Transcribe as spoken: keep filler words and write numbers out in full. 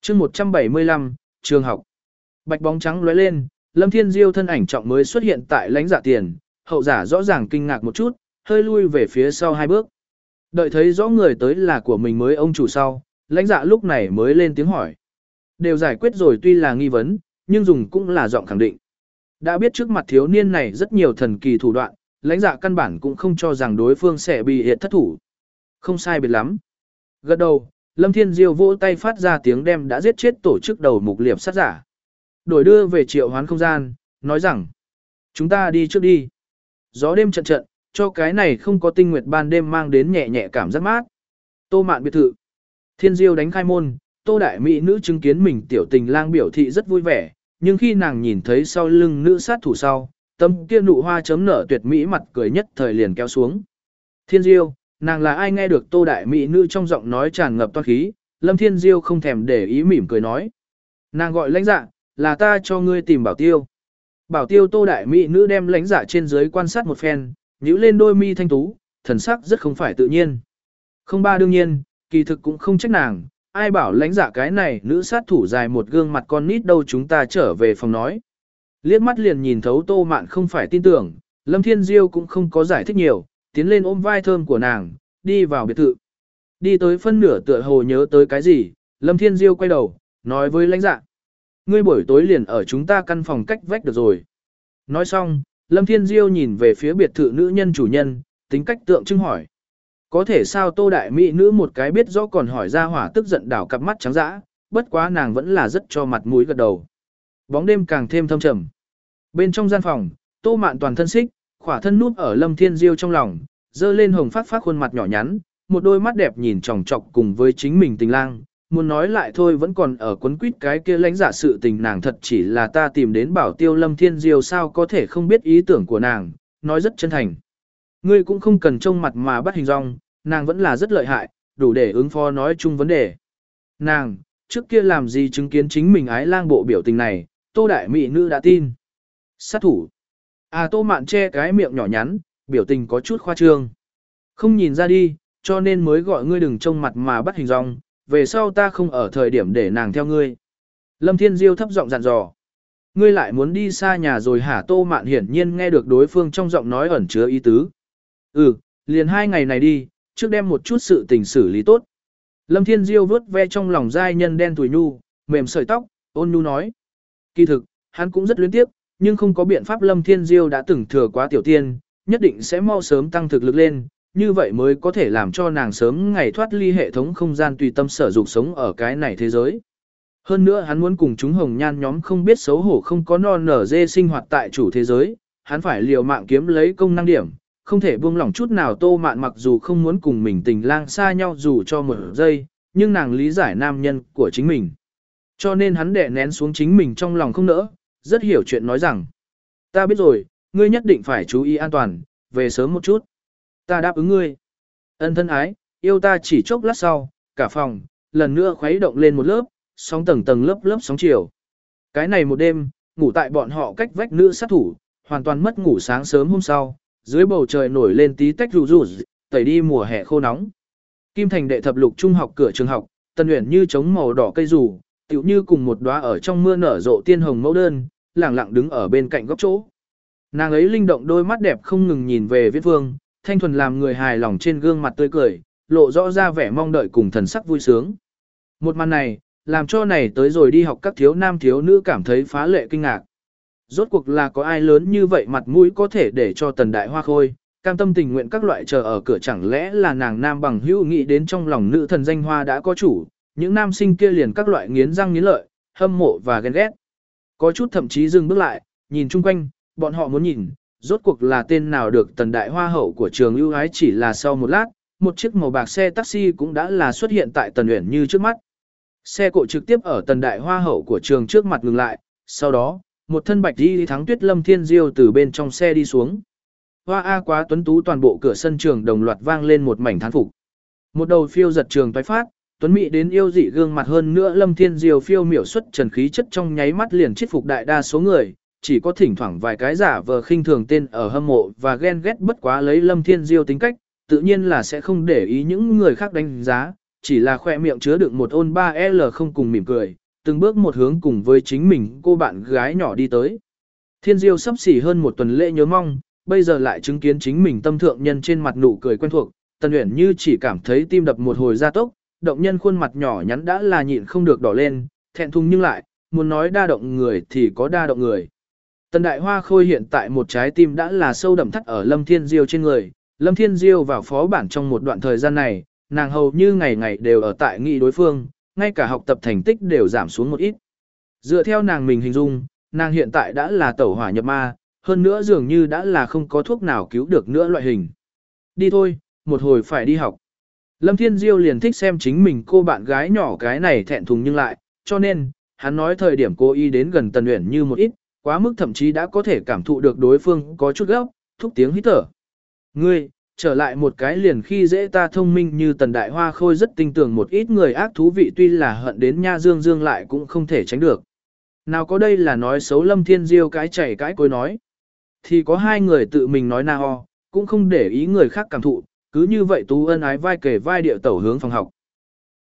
chương một trăm bảy mươi lăm, trường học. Bạch bóng trắng lóe lên, Lâm Thiên Diêu thân ảnh trọng mới xuất hiện tại lãnh dạ tiền, hậu giả rõ ràng kinh ngạc một chút, hơi lui về phía sau hai bước. Đợi thấy rõ người tới là của mình mới ông chủ sau, lãnh dạ lúc này mới lên tiếng hỏi. Đều giải quyết rồi tuy là nghi vấn, nhưng dùng cũng là giọng khẳng định. Đã biết trước mặt thiếu niên này rất nhiều thần kỳ thủ đoạn, lãnh dạ căn bản cũng không cho rằng đối phương sẽ bị hiện thất thủ. Không sai biệt lắm. Gật đầu, Lâm Thiên Diêu vỗ tay phát ra tiếng đem đã giết chết tổ chức đầu mục liệp sát giả. Đổi đưa về triệu hoán không gian, nói rằng, chúng ta đi trước đi. Gió đêm trận trận, cho cái này không có tinh nguyệt ban đêm mang đến nhẹ nhẹ cảm giác mát. Tô Mạn biệt thự. Thiên Diêu đánh khai môn, Tô đại mỹ nữ chứng kiến mình tiểu tình lang biểu thị rất vui vẻ, nhưng khi nàng nhìn thấy sau lưng nữ sát thủ sau, tâm kia nụ hoa chấm nở tuyệt mỹ mặt cười nhất thời liền kéo xuống. Thiên Diêu, nàng là ai nghe được Tô đại mỹ nữ trong giọng nói tràn ngập toan khí, Lâm Thiên Diêu không thèm để ý mỉm cười nói. Nàng gọi lãnh dạ, là ta cho ngươi tìm bảo tiêu. Bảo tiêu Tô đại mỹ nữ đem lãnh dạ trên dưới quan sát một phen, nhíu lên đôi mi thanh tú, thần sắc rất không phải tự nhiên. Không ba đương nhiên, kỳ thực cũng không trách nàng, ai bảo lãnh dạ cái này nữ sát thủ dài một gương mặt con nít đâu chúng ta trở về phòng nói. Liếc mắt liền nhìn thấu Tô Mạn không phải tin tưởng, Lâm Thiên Diêu cũng không có giải thích nhiều, tiến lên ôm vai thơm của nàng, đi vào biệt thự. Đi tới phân nửa tựa hồ nhớ tới cái gì, Lâm Thiên Diêu quay đầu, nói với lãnh dạ. Ngươi buổi tối liền ở chúng ta căn phòng cách vách được rồi. Nói xong, Lâm Thiên Diêu nhìn về phía biệt thự nữ nhân chủ nhân, tính cách tượng trưng hỏi. Có thể sao Tô đại mỹ nữ một cái biết rõ còn hỏi ra hỏa tức giận đảo cặp mắt trắng dã, bất quá nàng vẫn là rất cho mặt mũi gật đầu. Bóng đêm càng thêm thâm trầm. Bên trong gian phòng, Tô Mạn toàn thân xích, khỏa thân núp ở Lâm Thiên Diêu trong lòng, dơ lên hồng phát phát khuôn mặt nhỏ nhắn, một đôi mắt đẹp nhìn tròng trọc cùng với chính mình tình lang. Muốn nói lại thôi vẫn còn ở quấn quýt cái kia lãnh giả sự tình nàng thật chỉ là ta tìm đến bảo tiêu Lâm Thiên Diêu sao có thể không biết ý tưởng của nàng, nói rất chân thành. Ngươi cũng không cần trông mặt mà bắt hình dong, nàng vẫn là rất lợi hại, đủ để ứng phó nói chung vấn đề. Nàng, trước kia làm gì chứng kiến chính mình ái lang bộ biểu tình này, Tô đại mỹ nữ đã tin. Sát thủ. À Tô Mạn che cái miệng nhỏ nhắn, biểu tình có chút khoa trương. Không nhìn ra đi, cho nên mới gọi ngươi đừng trông mặt mà bắt hình dong, về sau ta không ở thời điểm để nàng theo ngươi. Lâm Thiên Diêu thấp giọng dặn dò. Ngươi lại muốn đi xa nhà rồi hả? Tô Mạn hiển nhiên nghe được đối phương trong giọng nói ẩn chứa ý tứ. Ừ, liền hai ngày này đi, trước đem một chút sự tình xử lý tốt. Lâm Thiên Diêu vớt ve trong lòng giai nhân đen tùi nhu, mềm sợi tóc, ôn nhu nói. Kỳ thực, hắn cũng rất luyến tiếc, nhưng không có biện pháp Lâm Thiên Diêu đã từng thừa quá tiểu tiên, nhất định sẽ mau sớm tăng thực lực lên, như vậy mới có thể làm cho nàng sớm ngày thoát ly hệ thống không gian tùy tâm sở dục sống ở cái này thế giới. Hơn nữa hắn muốn cùng chúng hồng nhan nhóm không biết xấu hổ không có non nở dê sinh hoạt tại chủ thế giới, hắn phải liều mạng kiếm lấy công năng điểm, không thể buông lỏng chút nào. Tô Mạn mặc dù không muốn cùng mình tình lang xa nhau dù cho một giây, nhưng nàng lý giải nam nhân của chính mình. Cho nên hắn đè nén xuống chính mình trong lòng không nỡ, rất hiểu chuyện nói rằng. Ta biết rồi, ngươi nhất định phải chú ý an toàn, về sớm một chút. Ta đáp ứng ngươi. Ân thân ái, yêu ta chỉ chốc lát sau, cả phòng, lần nữa khuấy động lên một lớp, sóng tầng tầng lớp lớp sóng chiều. Cái này một đêm, ngủ tại bọn họ cách vách nữ sát thủ, hoàn toàn mất ngủ sáng sớm hôm sau, dưới bầu trời nổi lên tí tách rủ rủ, tẩy đi mùa hè khô nóng. Kim Thành đệ thập lục trung học cửa trường học, Tần Uyển như trống màu đỏ cây rủ, tựu như cùng một đóa ở trong mưa nở rộ tiên hồng mẫu đơn, lẳng lặng đứng ở bên cạnh góc chỗ. Nàng ấy linh động đôi mắt đẹp không ngừng nhìn về Viễn Vương, thanh thuần làm người hài lòng trên gương mặt tươi cười, lộ rõ ra vẻ mong đợi cùng thần sắc vui sướng. Một màn này, làm cho này tới rồi đi học các thiếu nam thiếu nữ cảm thấy phá lệ kinh ngạc. Rốt cuộc là có ai lớn như vậy mặt mũi có thể để cho Tần Đại Hoa Khôi, cam tâm tình nguyện các loại chờ ở cửa, chẳng lẽ là nàng nam bằng hữu nghĩ đến trong lòng nữ thần danh hoa đã có chủ, những nam sinh kia liền các loại nghiến răng nghiến lợi, hâm mộ và ghen ghét. Có chút thậm chí dừng bước lại, nhìn chung quanh, bọn họ muốn nhìn, rốt cuộc là tên nào được Tần Đại Hoa hậu của trường ưu ái. Chỉ là sau một lát, một chiếc màu bạc xe taxi cũng đã là xuất hiện tại Tần Uyển Như trước mắt. Xe cộ trực tiếp ở Tần Đại Hoa hậu của trường trước mặt ngừng lại, sau đó, một thân bạch y thắng tuyết Lâm Thiên Diêu từ bên trong xe đi xuống. Hoa a quá tuấn tú, toàn bộ cửa sân trường đồng loạt vang lên một mảnh thán phục. Một đầu phiêu giật trường toái phát, tuấn mỹ đến yêu dị gương mặt, hơn nữa Lâm Thiên Diêu phiêu miểu xuất trần khí chất trong nháy mắt liền chết phục đại đa số người, chỉ có thỉnh thoảng vài cái giả vờ khinh thường tên ở hâm mộ và ghen ghét, bất quá lấy Lâm Thiên Diêu tính cách, tự nhiên là sẽ không để ý những người khác đánh giá, chỉ là khoe miệng chứa đựng một ôn ba L không cùng mỉm cười, từng bước một hướng cùng với chính mình cô bạn gái nhỏ đi tới. Thiên Diêu sắp xỉ hơn một tuần lễ nhớ mong, bây giờ lại chứng kiến chính mình tâm thượng nhân trên mặt nụ cười quen thuộc, Tần Uyển Như chỉ cảm thấy tim đập một hồi gia tốc, động nhân khuôn mặt nhỏ nhắn đã là nhịn không được đỏ lên, thẹn thùng nhưng lại, muốn nói đa động người thì có đa động người. Tần Đại Hoa Khôi hiện tại một trái tim đã là sâu đậm thắt ở Lâm Thiên Diêu trên người, Lâm Thiên Diêu vào phó bản trong một đoạn thời gian này, nàng hầu như ngày ngày đều ở tại nghị đối phương, ngay cả học tập thành tích đều giảm xuống một ít. Dựa theo nàng mình hình dung, nàng hiện tại đã là tẩu hỏa nhập ma, hơn nữa dường như đã là không có thuốc nào cứu được nữa loại hình. Đi thôi, một hồi phải đi học. Lâm Thiên Diêu liền thích xem chính mình cô bạn gái nhỏ cái này thẹn thùng nhưng lại, cho nên, hắn nói thời điểm cô y đến gần Tần Uyển Như một ít, quá mức thậm chí đã có thể cảm thụ được đối phương có chút gấp, thúc tiếng hít thở. Ngươi, trở lại một cái liền khi dễ ta thông minh như Tần Đại Hoa Khôi rất tinh tường một ít người ác thú vị tuy là hận đến nha dương dương lại cũng không thể tránh được. Nào có đây là nói xấu Lâm Thiên Diêu cái chảy cái cối nói. Thì có hai người tự mình nói na ho, cũng không để ý người khác cảm thụ, cứ như vậy tú ân ái vai kề vai điệu tẩu hướng phòng học.